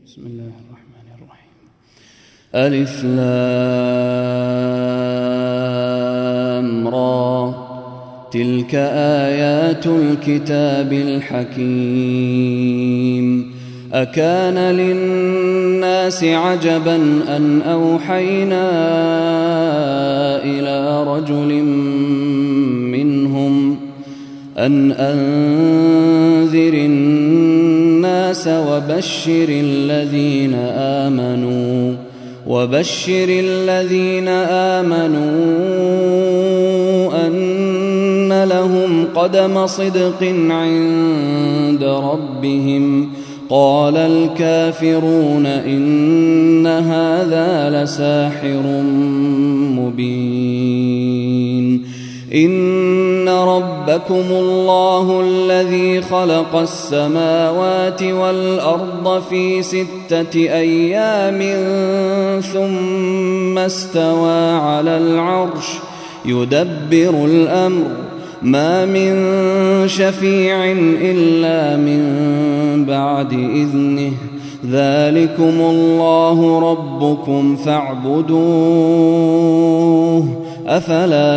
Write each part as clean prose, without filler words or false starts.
بسم الله الرحمن الرحيم. ألف لام را، تلك آيات الكتاب الحكيم. أكان للناس عجبا أن أوحينا إلى رجل منهم أن أنذر الناس وبشر الذين آمنوا أن لهم قدم صدق عند ربهم. قال الكافرون إن هذا لساحر مبين. إن ربكم الله الذي خلق السماوات والأرض في 6 أيام ثم استوى على العرش يدبر الأمر، ما من شفيع إلا من بعد إذنه، ذلكم الله ربكم فاعبدوه، أفلا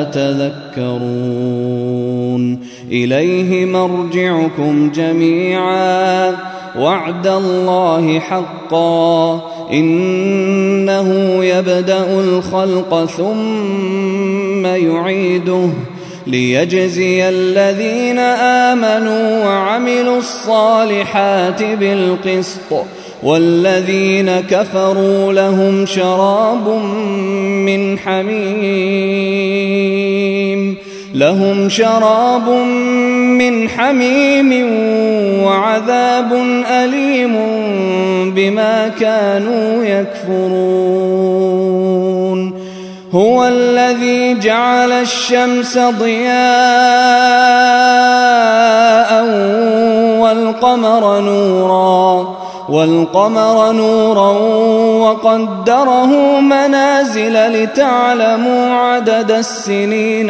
تذكرون. إليه مرجعكم جميعا، وعد الله حقا، إنه يبدأ الخلق ثم يعيده ليجزي الذين آمنوا وعملوا الصالحات بالقسط، والذين كفروا لهم شراب من حميم وعذاب أليم بما كانوا يكفرون. هو الذي جعل الشمس ضياء والقمر نورا وقدره منازل لتعلموا عدد السنين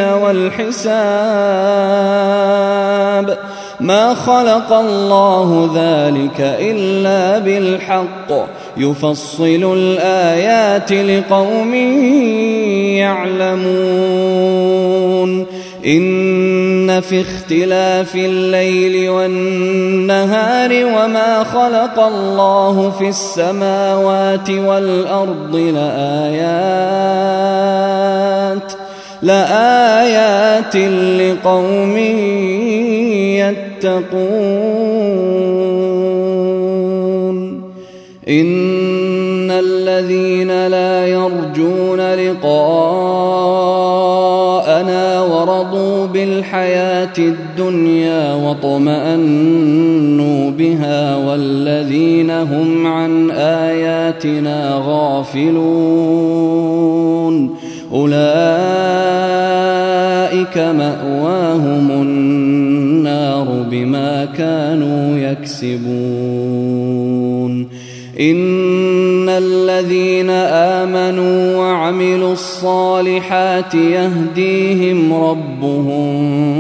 والحساب. ما خلق الله ذلك إلا بالحق، يفصل الآيات لقوم يعلمون. إن في اختلاف الليل والنهار وما خلق الله في السماوات والأرض لآيات لقوم يتقون. إن الذين لا يرجون لقاءنا ورضوا بالحياة الدنيا واطمأنوا بها والذين هم عن آياتنا غافلون، أولئك مأواهم النار بما كانوا يكسبون. إن الذين آمنوا وعملوا الصالحات يهديهم ربهم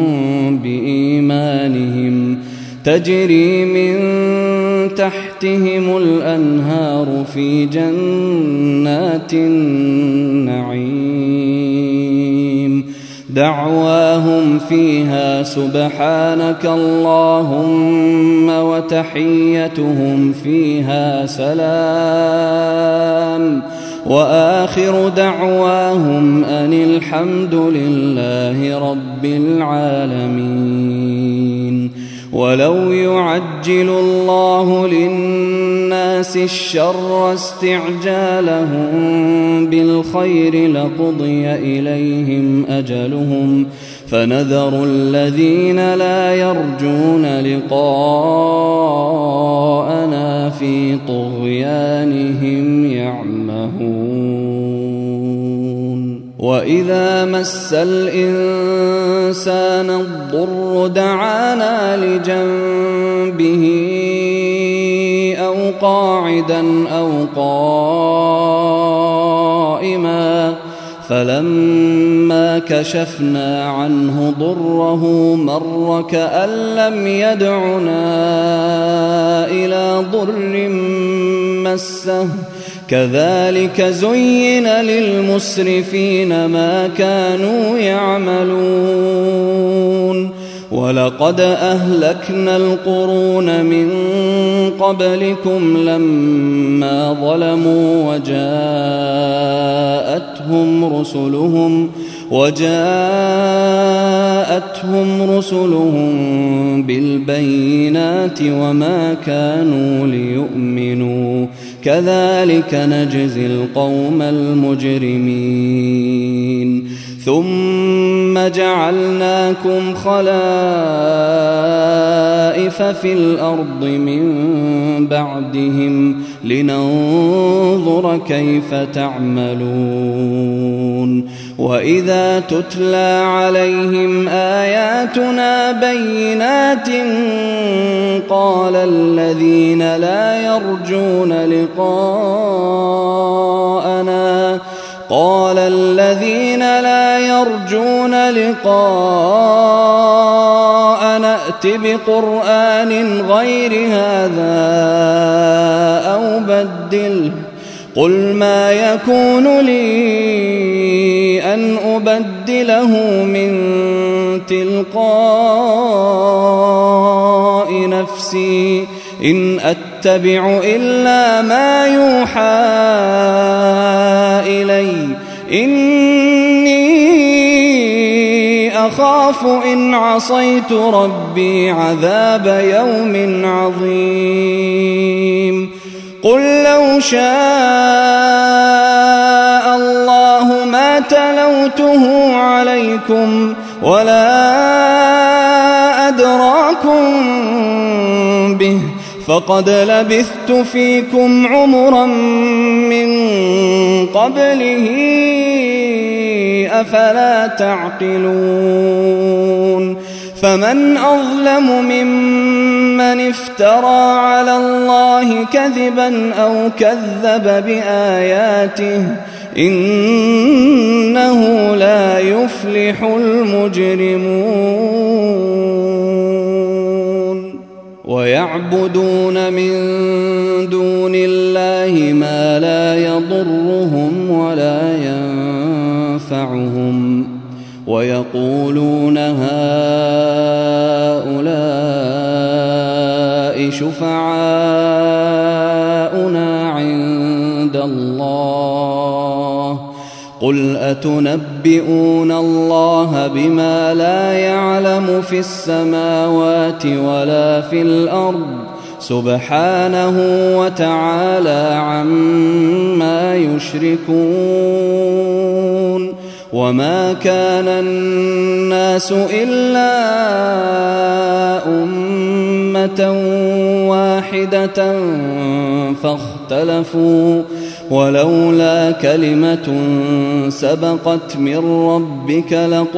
بإيمانهم، تجري من تحتهم الأنهار في جنات النعيم. دعواهم فيها سبحانك اللهم وتحيتهم فيها سلام، وآخر دعواهم أن الحمد لله رب العالمين. ولو يعجل الله للناس الشر استعجالهم بالخير لقضي إليهم أجلهم، فنذر الذين لا يرجون لقاءنا في طغيانهم يعمهون. وإذا مس الإنسان الضر دعانا لجنبه أو قاعدا أو قائما، فلما كشفنا عنه ضره مر كأن لم يدعنا إلى ضر مسه كذلك زين للمسرفين ما كانوا يعملون ولقد أهلكنا القرون من قبلكم لما ظلموا وجاءتهم رسلهم بالبينات وما كانوا ليؤمنوا كذلك نجزي القوم المجرمين ثم جعلناكم خلائف في الأرض من بعدهم لننظر كيف تعملون وإذا تتلى عليهم آياتنا بينات قال الذين لا يرجون لقاءنا ائت بقرآن غير هذا أو بدله قل ما يكون لي أن أبدله من تلقاء نفسي إن أتبع إلا ما يوحى إلي إني أخاف إن عصيت ربي عذاب يوم عظيم قل لو شاء الله ما تلوته عليكم ولا أدراكم به فقد لبثت فيكم عمرا من قبله أفلا تعقلون فمن أظلم ممن افترى على الله كذبا أو كذب بآياته إنه لا يفلح المجرمون ويعبدون من دون الله ما لا يضرهم ولا ينفعهم ويقولون هؤلاء شفعاؤنا عند الله قل أتنبئون الله بما لا يعلم في السماوات ولا في الأرض سبحانه وتعالى عما يشركون وما كان الناس إلا أمة واحدة فاختلفوا ولولا كلمة سبقت من ربك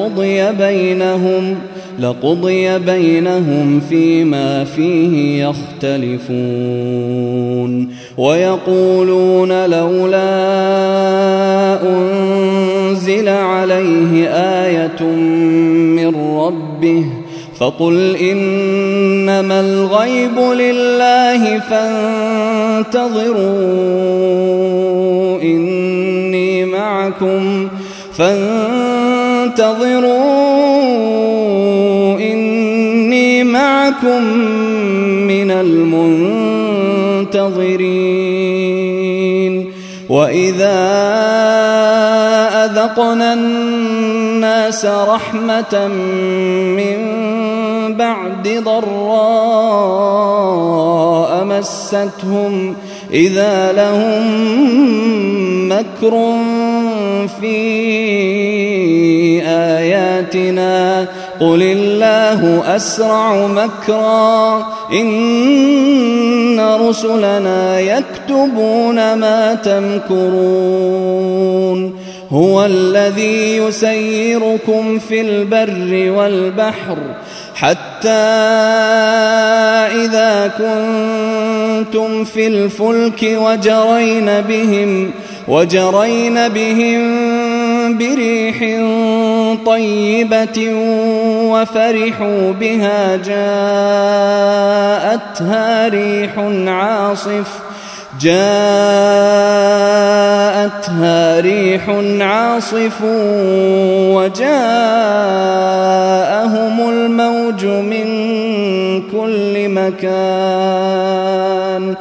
لقضي بينهم فيما فيه يختلفون ويقولون لولا أنزل عليه آية من ربه فقل إنما الغيب لله فانتظروا إني معكم من المنتظرين وإذا أذقنا الناس رحمة من بعد ضراء مستهم إذا لهم مكر في آياتنا قل الله أسرع مكرا إن رسلنا يكتبون ما تمكرون هو الذي يسيركم في البر والبحر حتى إذا كنتم في الفلك وجرين بهم بريح طيبة وفرحوا بها جاءتها ريح عاصف وجاءهم الموج من كل مكان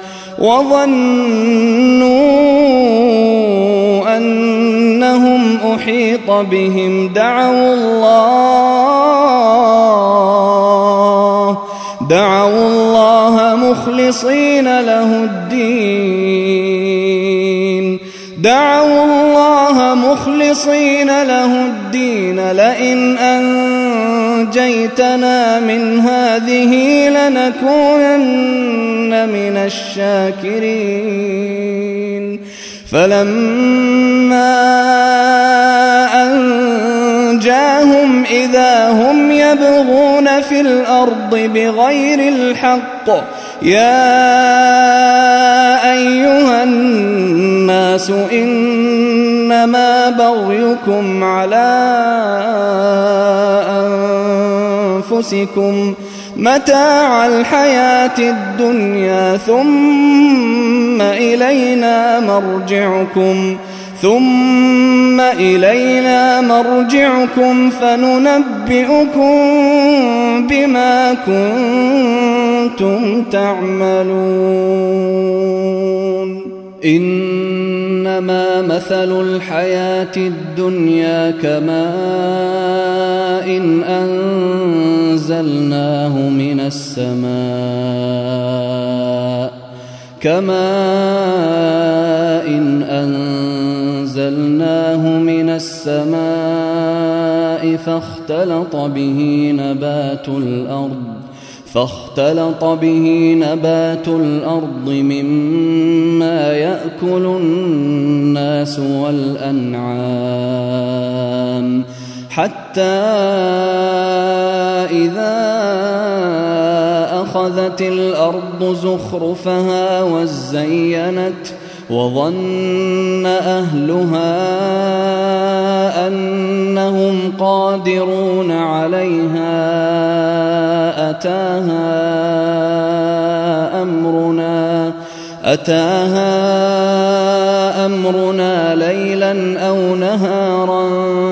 وظنوا أنهم أحيط بهم دعوا الله مخلصين له الدين لئن أنجيتنا من هذه لنكونن من الشاكرين فلما أنجاهم إذا هم يبغون في الأرض بغير الحق يا أيها الناس إنما بغيكم على أنفسكم متاع الحياة الدنيا ثم إلينا مرجعكم فننبئكم بما كنتم تعملون إنما مثل الحياة الدنيا كماء أنزلناه من السماء فاختلط به نبات الأرض مما يأكل الناس والأنعام حتى إذا أخذت الأرض زخرفها وزينت وظن أهلها أنهم قادرون عليها أتاها أمرنا ليلا أو نهارا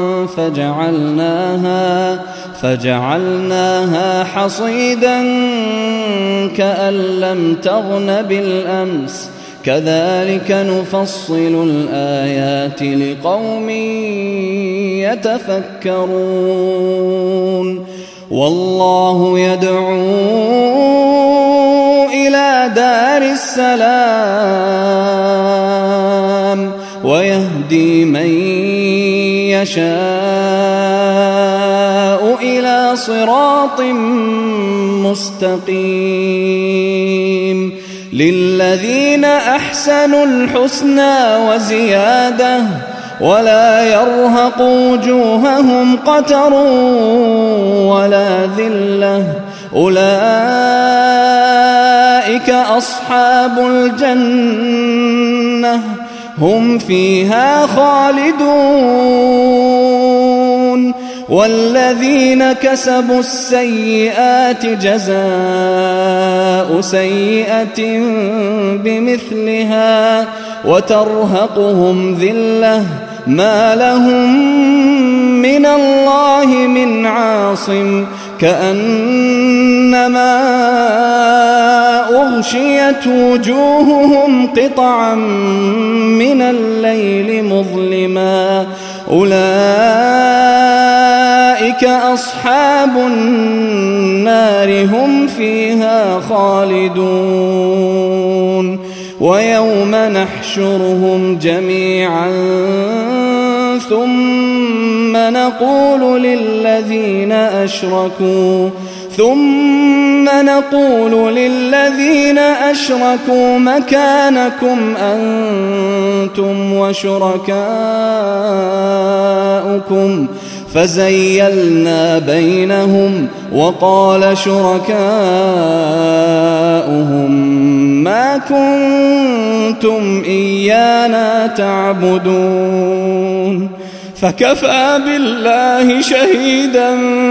فجعلناها حصيدا كأن لم تغن بالأمس كذلك نفصل الآيات لقوم يتفكرون والله يدعو إلى دار السلام ويهدي من يشاء إلى صراط مستقيم للذين أحسنوا الحسنى وزيادة ولا يرهق وجوههم قتر ولا ذلة أولئك أصحاب الجنة هم فيها خالدون والذين كسبوا السيئات جزاء سيئة بمثلها وترهقهم ذلة ما لهم من الله من عاصم كأنما أغشيت وجوههم قطعا من الليل مظلما أولئك أصحاب النار هم فيها خالدون ويوم نحشرهم جميعا ثم نقول للذين أشركوا مكانكم أنتم وشركاؤكم فزيلنا بينهم وقال شركاؤهم ما كنتم إيانا تعبدون فكفى بالله شهيدا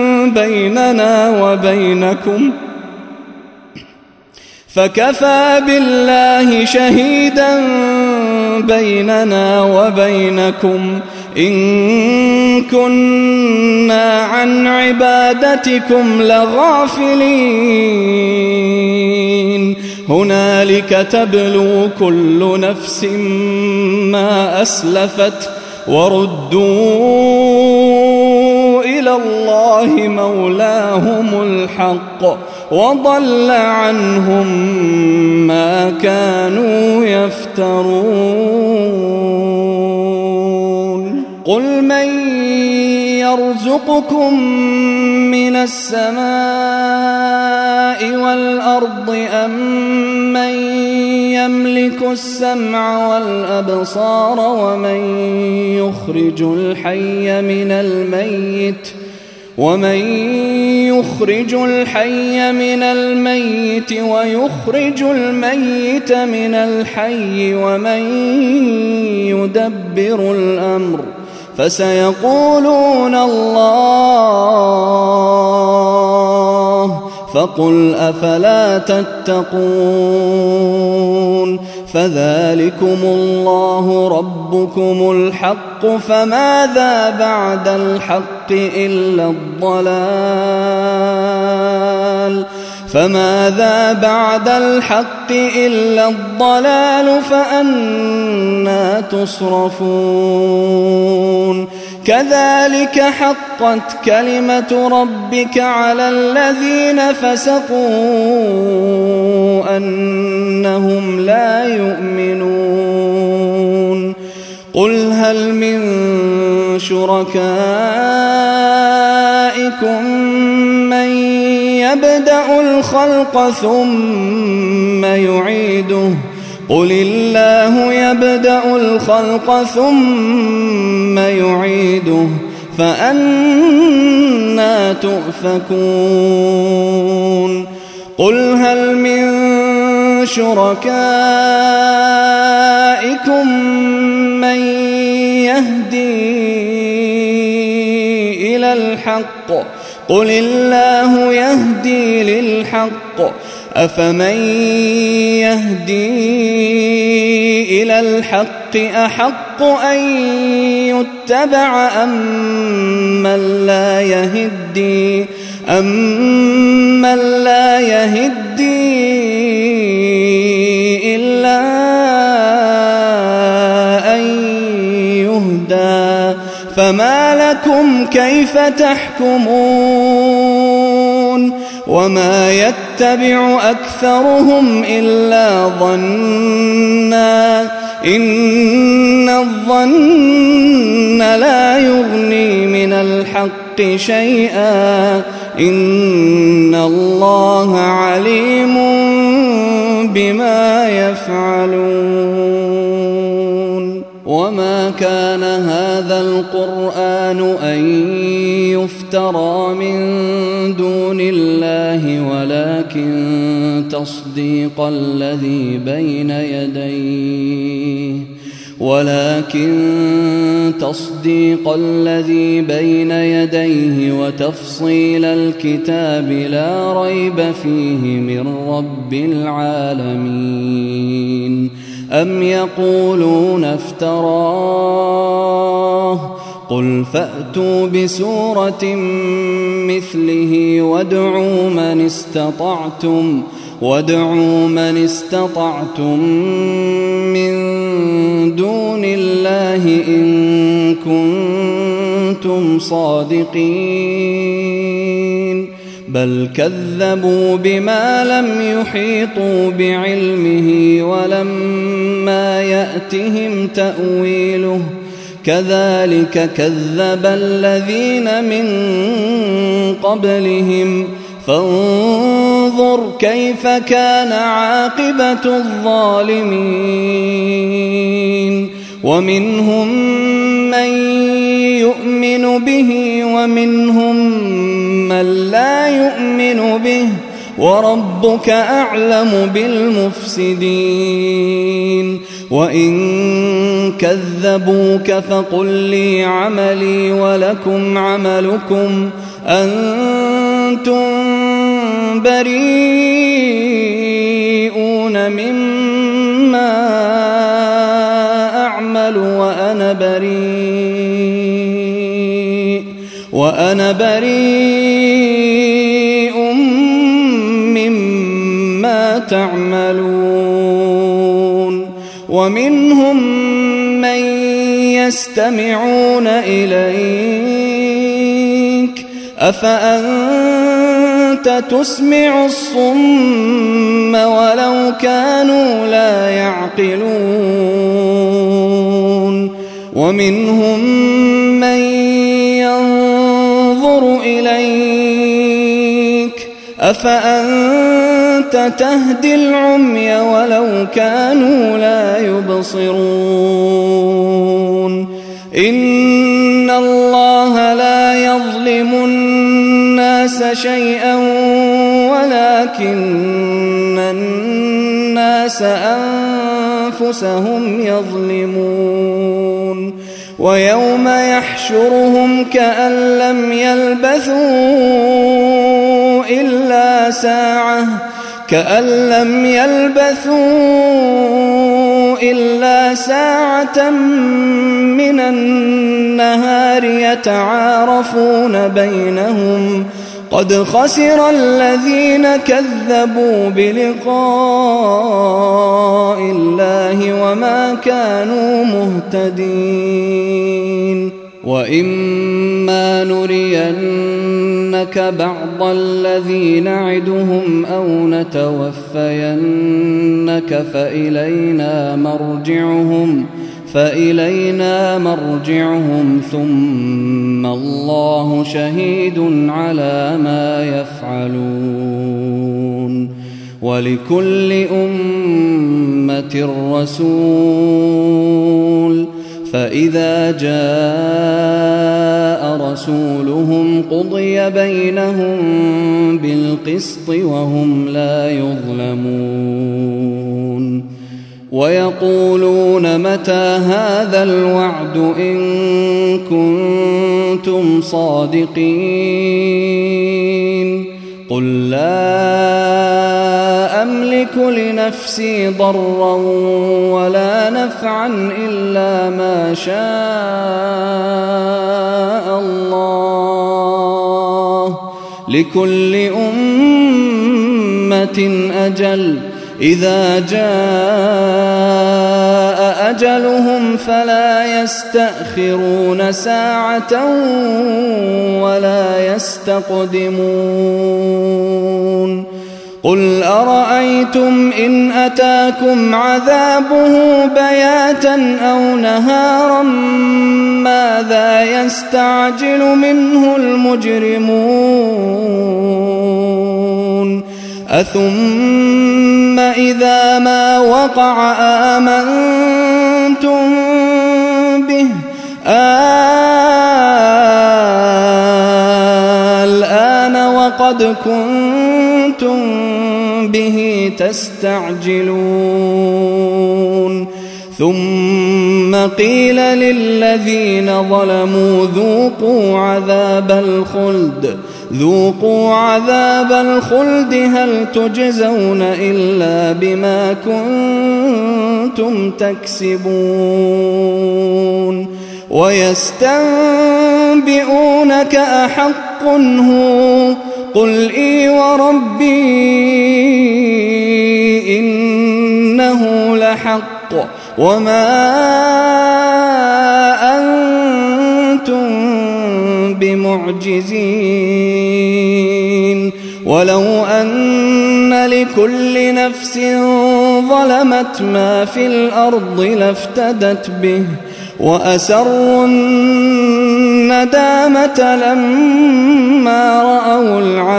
بيننا وبينكم إن كنا عن عبادتكم لغافلين هنالك تبلو كل نفس ما أسلفت وردوا إلى الله مولاهم الحق وضل عنهم ما كانوا يفترون قل من يرزقكم من السماء والأرض أم من يملك السمع والأبصار ومن يخرج الحي من الميت ويخرج الميت من الحي ومن يدبر الأمر فسيقولون الله فقل أفلا تتقون فذلكم الله ربكم الحق فماذا بعد الحق إلا الضلال فأنى تصرفون كذلك حقت كلمة ربك على الذين فسقوا أنهم لا يؤمنون قل هل من شركائكم من يبدأ الخلق ثم يعيده قل الله يبدأ الخلق ثم يعيده فأنى تؤفكون قل هل من شركائكم من يهدي إلى الحق قل الله يهدي للحق أفمن يهدي إلى الحق أحق أن يتبع أمن لا يهدي إلا أن يهدى فما لكم كيف تحكمون وما يتبع أكثرهم إلا ظنا إن الظن لا يغني من الحق شيئا إن الله عليم بما يفعلون وما كان هذا القرآن أن يفترى من دون الله ولكن تصديق الذي بين يديه وتفصيل الكتاب لا ريب فيه من رب العالمين أم يقولون افتراه قل فأتوا بسورة مثله وادعوا من استطعتم من دون الله إن كنتم صادقين بل كذبوا بما لم يحيطوا بعلمه ولما يأتهم تأويله كذلك كذب الذين من قبلهم فانظر كيف كان عاقبة الظالمين ومنهم من يؤمن به ومنهم من لا يؤمن به وربك أعلم بالمفسدين وإن كذبوك فقل لي عملي ولكم عملكم أنتم بريئون مما أعمل وأنا بريء مما تعملون ومنهم من يستمعون إليك أفأنت تسمع الصم ولو كانوا لا يعقلون ومنهم من ينظر إليك أفأنت تهدي العمي ولو كانوا لا يبصرون إن الله لا يظلم الناس شيئا ولكن الناس أنفسهم يظلمون ويوم يحشرهم كأن لم يلبثوا إلا ساعة من النهار يتعارفون بينهم قد خسر الذين كذبوا بلقاء الله وما كانوا مهتدين وإما نرينك بعض الذي نعدهم أو نتوفينك فإلينا مرجعهم ثم الله شهيد على ما يفعلون ولكل أمة رسول فإذا جاء رسولهم قضي بينهم بالقسط وهم لا يظلمون ويقولون متى هذا الوعد إن كنتم صادقين قل لا أملك لنفسي ضرا ولا نفعا إلا ما شاء الله لكل أمة أجل إذا جاء أجلهم فلا يستأخرون ساعة ولا يستقدمون قل أرأيتم إن أتاكم عذابه بياتا أو نهارا ماذا يستعجل منه المجرمون أثم إذا ما وقع آمنتم به الآن وقد كنتم به تستعجلون ثم قيل للذين ظلموا ذوقوا عذاب الخلد هل تجزون إلا بما كنتم تكسبون ويستنبئونك أحق هو قل إي وربي إنه لحق وما أنتم بمعجزين ولو أن لكل نفس ظلمت ما في الأرض لافتدت به وأسروا الندامة لما رأوا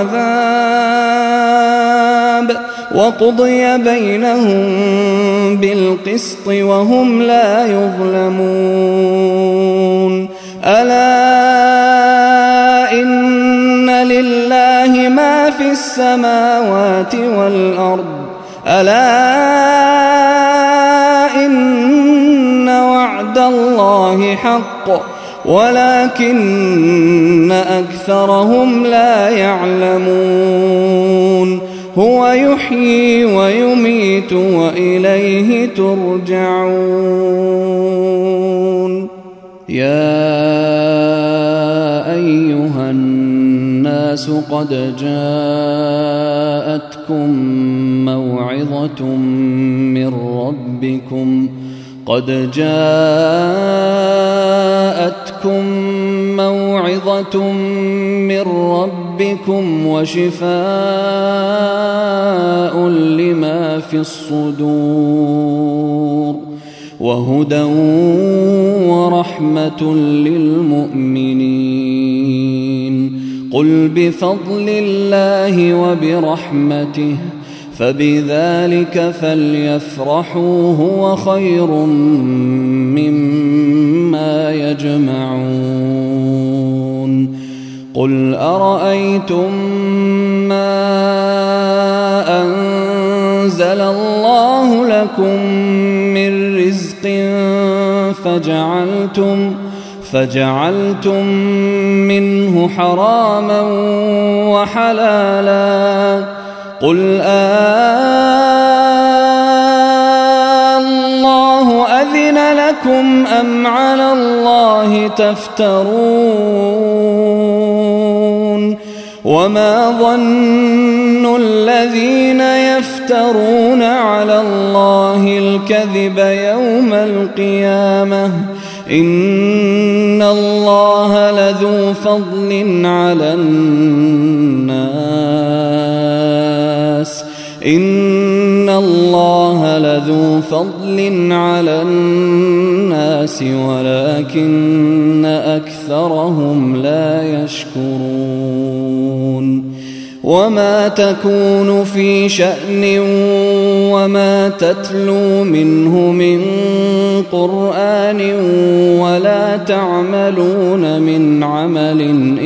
العذاب وقضي بينهم بالقسط وهم لا يظلمون ألا إن لله ما في السماوات والأرض ألا إن وعد الله حق ولكن أكثرهم لا يعلمون هو يحيي ويميت وإليه ترجعون يا أيها الناس قد جاءتكم موعظة من ربكم وشفاء لما في الصدور وهدى ورحمة للمؤمنين قل بفضل الله وبرحمته فبذلك فليفرحوا هو خير مما يجمعون قل أرأيتم ما أنزل الله لكم من رزق فجعلتم منه حراما وحلالا قل الله أذن لكم أم على الله تفترون وما ظن الذين يفترون على الله الكذب يوم القيامة إن الله لذو فضل على الناس ولكن أكثرهم لا يشكرون وما تكون في شأن وما تتلو منه من قرآن ولا تعملون من عمل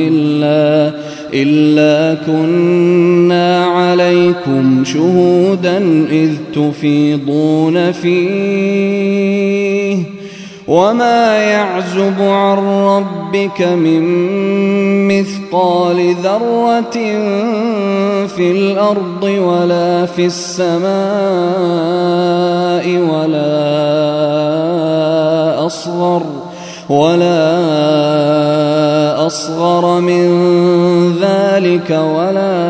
إلا كنا عليكم شهودا إذ تفيضون فيه وما يعزب عن ربك من مثقال ذرة في الأرض ولا في السماء ولا أصغر من ذلك ولا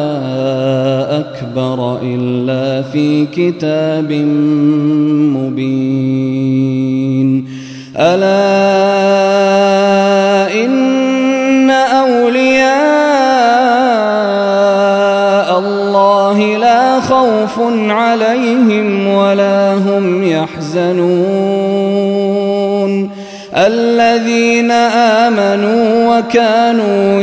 أكبر إلا في كتاب مبين ألا إن أولياء الله لا خوف عليهم ولا هم يحزنون الذين آمنوا وكانوا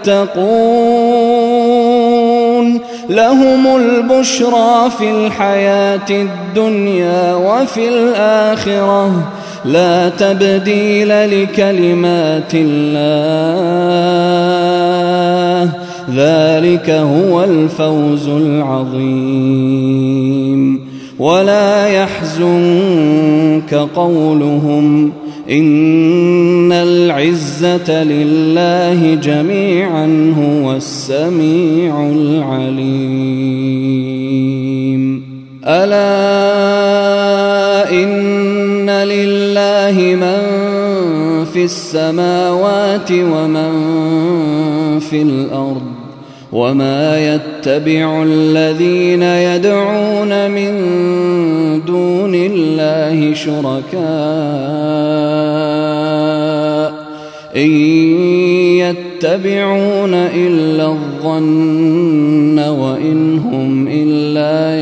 يتقون لهم البشرى في الحياة الدنيا وفي الآخرة لا تبديل لكلمات الله ذلك هو الفوز العظيم ولا يحزنك قولهم إن العزة لله جميعا هو السميع العليم ألا إن لله من في السماوات ومن في الأرض وما يتبع الذين يدعون من دون الله شركاء إن يتبعون إلا الظن وإن هم إلا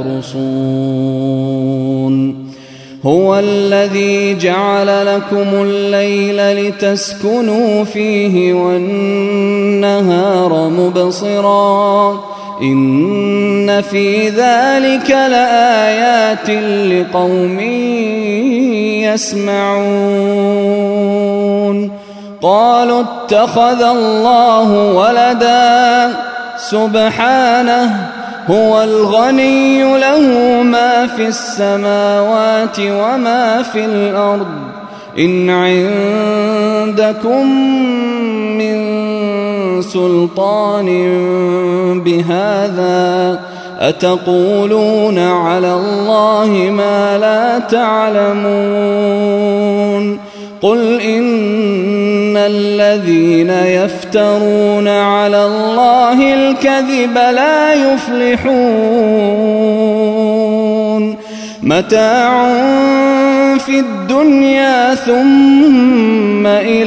يخرصون هو الذي جعل لكم الليل لتسكنوا فيه والنهار مبصرا إن في ذلك لآيات لقوم يسمعون قالوا اتخذ الله ولدا سبحانه هو الغني له ما في السماوات وما في الأرض إن عندكم من سلطان بهذا أتقولون على الله ما لا تعلمون قل إن الذين يفترون على الله الكذب لا يفلحون متاع في الدنيا ثم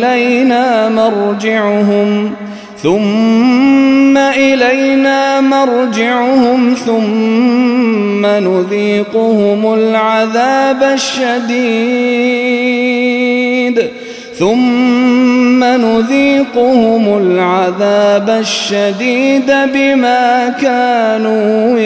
إلينا مرجعهم ثم نذيقهم العذاب الشديد بما كانوا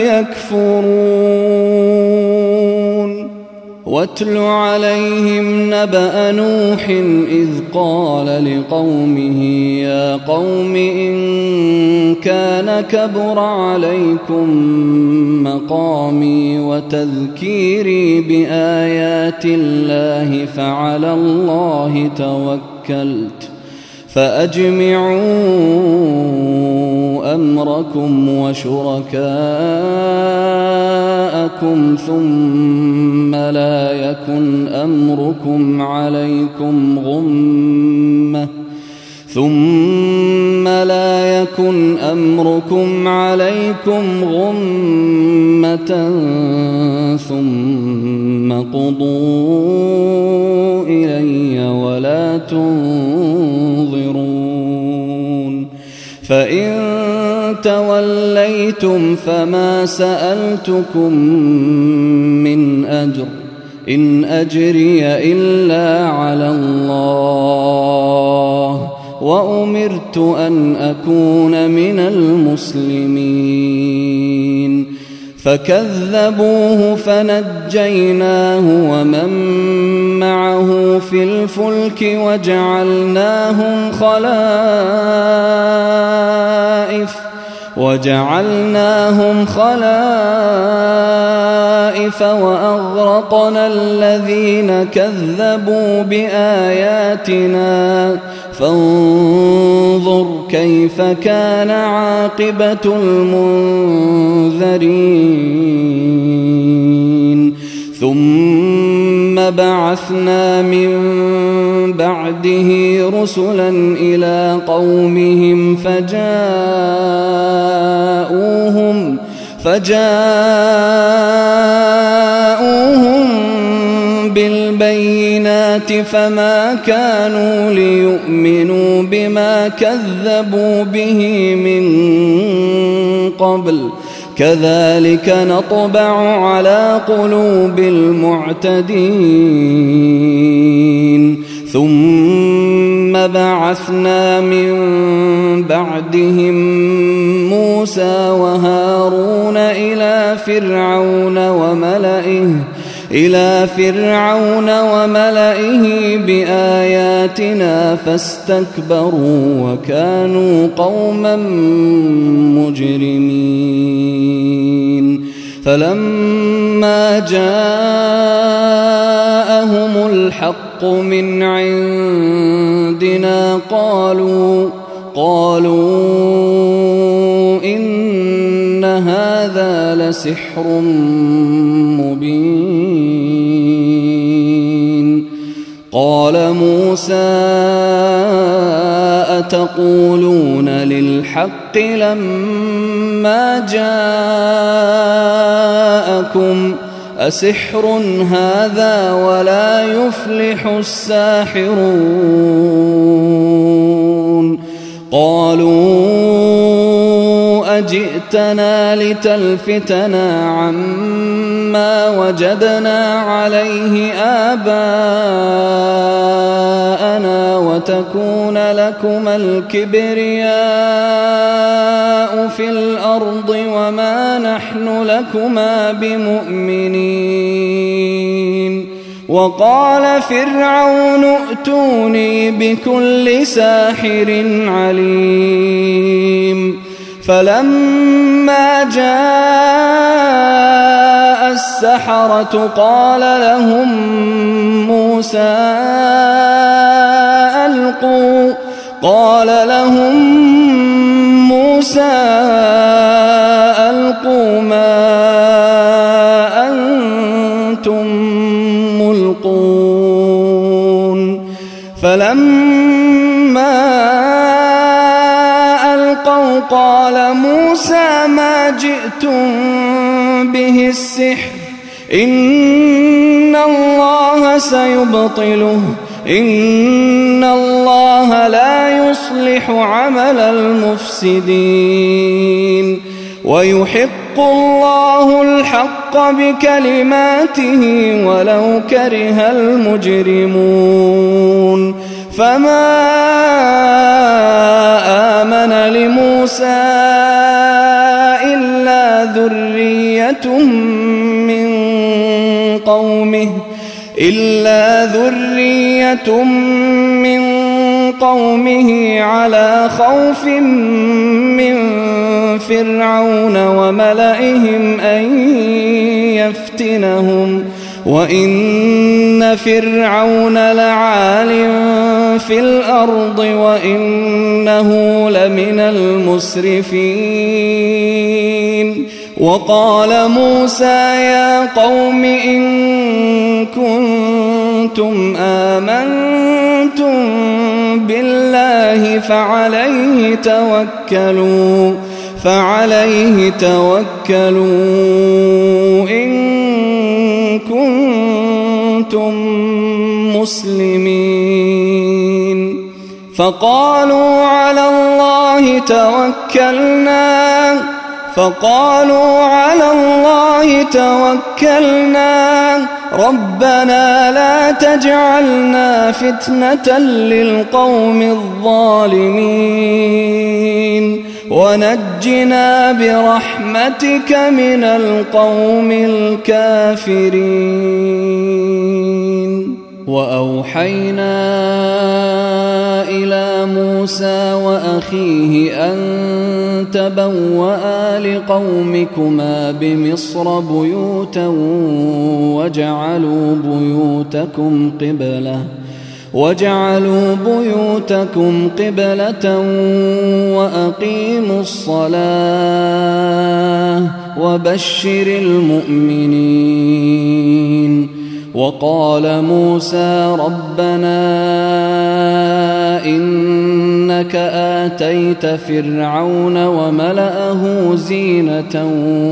يكفرون واتل عليهم نبأ نوح إذ قال لقومه يا قوم إن كان كبر عليكم مقامي وتذكيري بآيات الله فعلى الله توكلت فأجمعوا أمركم وشركاءكم ثم لا يكن أمركم عليكم غمة ثم قضوا إلي ولا تنظرون فإن توليتم فما سألتكم من أجر إن أجري إلا على الله وأمرت أن أكون من المسلمين فكذبوه فنجيناه ومن معه في الفلك وجعلناهم خلائف وأغرقنا الذين كذبوا بآياتنا فانظر كيف كان عاقبة المنذرين ثم بعثنا من بعده رسلا إلى قومهم فجاءوهم بالبينات فما كانوا ليؤمنوا بما كذبوا به من قبل كذلك نطبع على قلوب المعتدين ثم بعثنا من بعدهم موسى وهارون إلى فرعون وملئه بآياتنا فاستكبروا وكانوا قوما مجرمين فلما جاءهم الحق من عندنا قالوا إن هذا لسحر مبين قال موسى أتقولون للحق لما جاءكم أسحر هذا ولا يفلح الساحرون قالوا أجئتنا لتلفتنا عما وجدنا عليه آباءنا وتكون لكما الكبرياء في الأرض وما نحن لكما بمؤمنين وقال فرعون ائتوني بكل ساحر عليم فلما جاء السحرة قال لهم موسى فلما ألقوا قال موسى ما جئتم به السحر إن الله سيبطله إن الله لا يصلح عمل المفسدين ويحق الله الحق بكلماته ولو كره المجرمون فما آمن لموسى إلا ذرية من قومه على خوف من فرعون وملئهم أن يفتنهم وإن فرعون لعال في الأرض وإنه لمن المسرفين وقال موسى يا قوم إن كنتم آمنتم بالله فعليه توكلوا إن كنتم مسلمين فقالوا على الله توكلنا ربنا لا تجعلنا فتنة للقوم الظالمين ونجنا برحمتك من القوم الكافرين وأوحينا إلى موسى وأخيه أن تبوأ لقومكما بمصر بيوتا وجعلوا بيوتكم قبلة وأقيموا الصلاة وبشر المؤمنين وقال موسى ربنا إنك آتيت فرعون وملأه زينة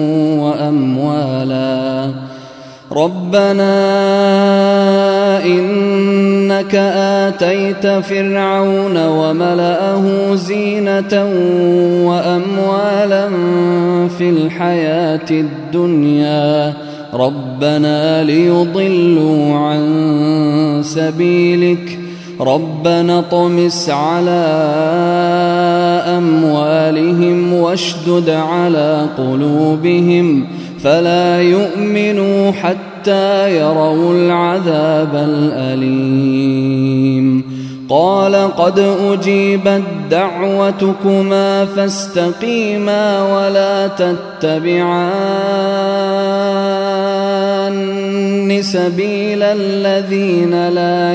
وأموالا في الحياة الدنيا ربنا ليضلوا عن سبيلك ربنا اطمس على أموالهم واشدد على قلوبهم فلا يؤمنوا حتى يروا العذاب الأليم قال قد أجيبت دعوتكما فاستقيما ولا تتبعان سبيل الذين لا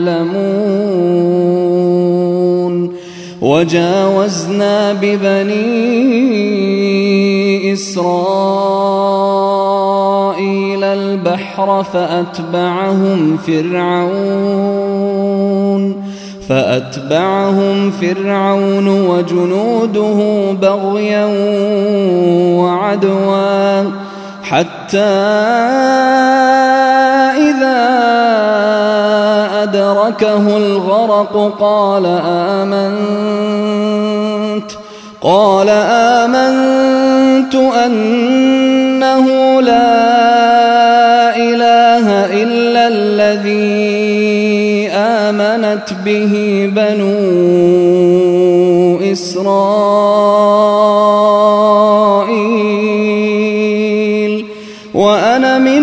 يعلمون وجاوزنا ببني إسرائيل البحر فأتبعهم فرعون وجنوده بغيا وعدوا حتى إذا أدركه الغرق قال آمنت أنه لا إله إلا الذي آمنت به بنو إسرائيل وأنا من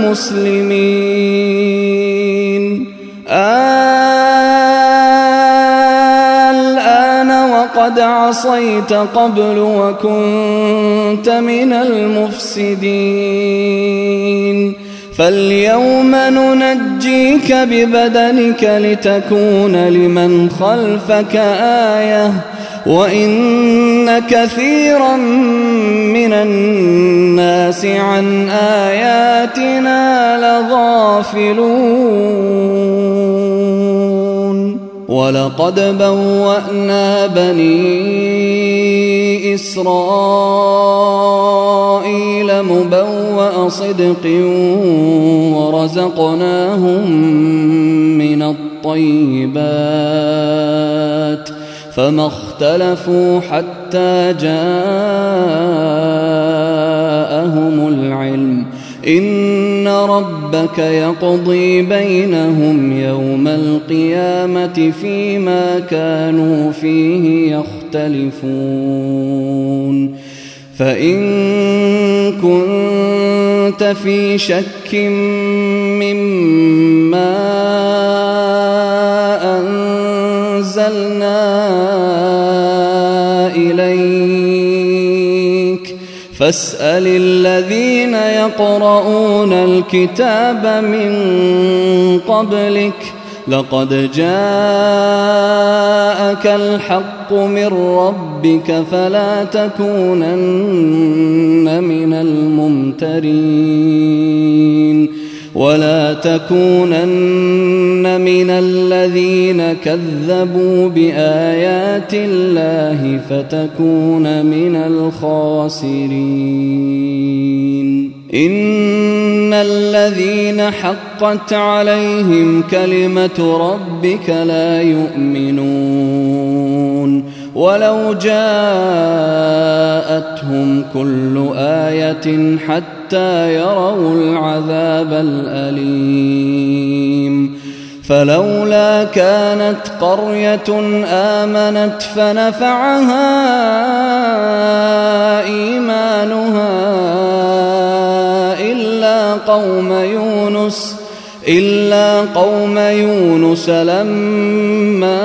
المسلمين الآن وقد عصيت قبل وكنت من المفسدين فاليوم ننجيك ببدنك لتكون لمن خلفك آية وإن كثيرا من الناس عن آياتنا لغافلون ولقد بوأنا بني إسرائيل مبوأ صدق ورزقناهم من الطيبات فما اختلفوا حتى جاءهم العلم إن ربك يقضي بينهم يوم القيامة فيما كانوا فيه يختلفون فإن كنت في شك مما أنزلنا إليك فاسأل الذين يقرؤون الكتاب من قبلك لقد جاءك الحق من ربك فلا تكونن من الممترين ولا تكونن من الذين كذبوا بآيات الله فتكون من الخاسرين إن الذين حقت عليهم كلمة ربك لا يؤمنون ولو جاءتهم كل آية حتى يروا العذاب الأليم فلولا كانت قرية آمنت فنفعها إيمانها إلا قوم يونس لما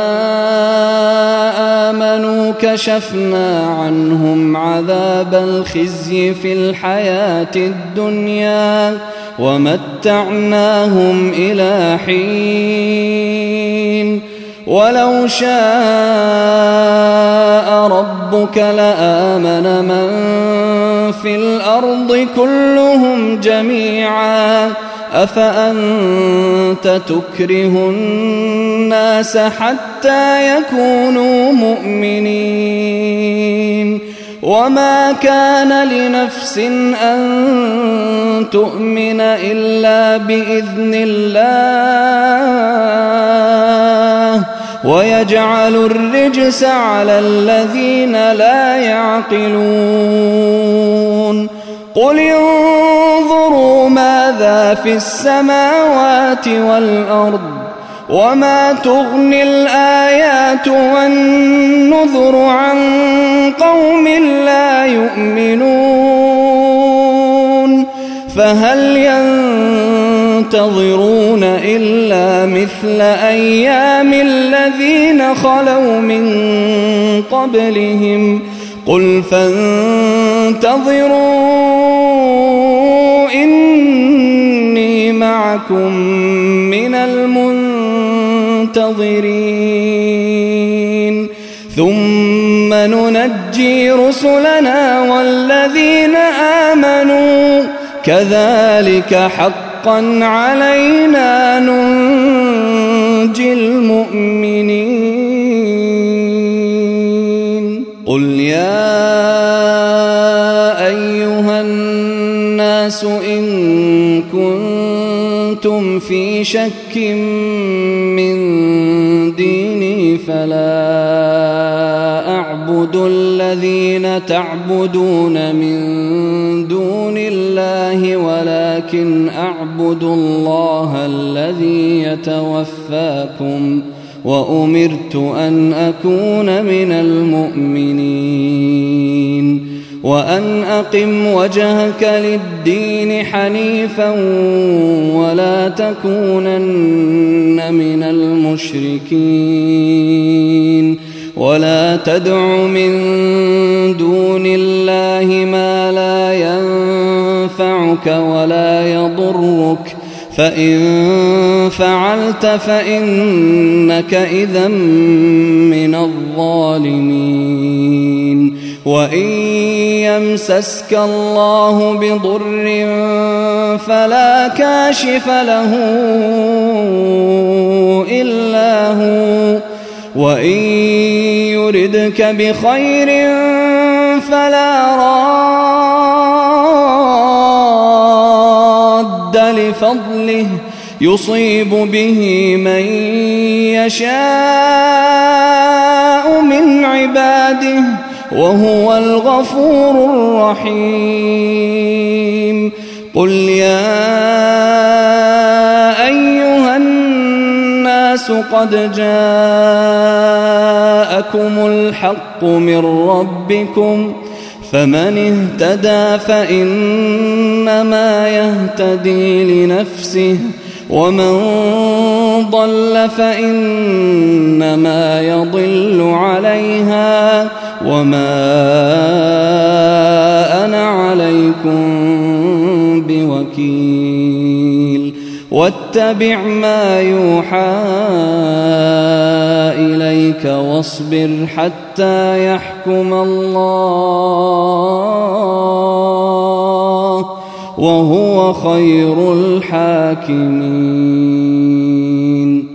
آمنوا كشفنا عنهم عذاب الخزي في الحياة الدنيا ومتعناهم إلى حين ولو شاء ربك لآمن من في الأرض كلهم جميعا أفأنت تكره الناس حتى يكونوا مؤمنين وما كان لنفس أن تؤمن إلا بإذن الله ويجعل الرجس على الذين لا يعقلون قل انظروا ماذا في السماوات والأرض وما تغني الآيات والنذر عن قوم لا يؤمنون فهل ينتظرون إلا مثل أيام الذين خلوا من قبلهم قل فانتظروا إني معكم من المنتظرين ثم ننجي رسلنا والذين آمنوا كذلك حقا علينا ننجي المؤمنين قل يا أيها الناس إن كنتم في شك من ديني فلا أعبد الذين تعبدون من دون الله ولكن أعبد الله الذي يتوفاكم وأمرت أن أكون من المؤمنين وأن أقم وجهك للدين حنيفا ولا تكونن من المشركين ولا تدع من دون الله ما لا ينفعك ولا يضرك فإن فعلت فإنك إذا من الظالمين وإن يمسسك الله بضر فلا كاشف له إلا هو وإن يردك بخير فلا راد لفضله يصيب به من يشاء من عباده وهو الغفور الرحيم قل يا أيها الناس قد جاءكم الحق من ربكم فمن اهتدى فإنما يهتدي لنفسه ومن ضل فإنما يضل عليها وما أنا عليكم بوكيل واتبع ما يوحى إليك واصبر حتى يحكم الله وهو خير الحاكمين.